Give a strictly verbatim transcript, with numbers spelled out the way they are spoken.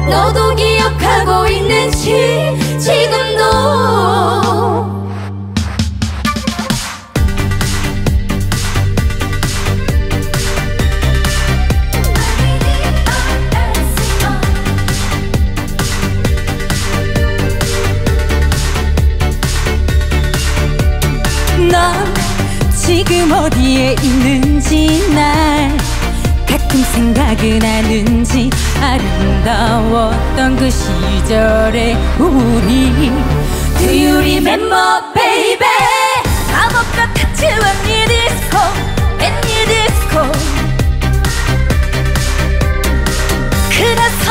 너도 기억하고 있는지 지금도. 넌 지금 어디에 있는지 날 가끔 생각은 하는지. 아름다웠던 그 시절의 우리. Do you remember baby? 감옥 같았지 when you disco, when you disco. 그날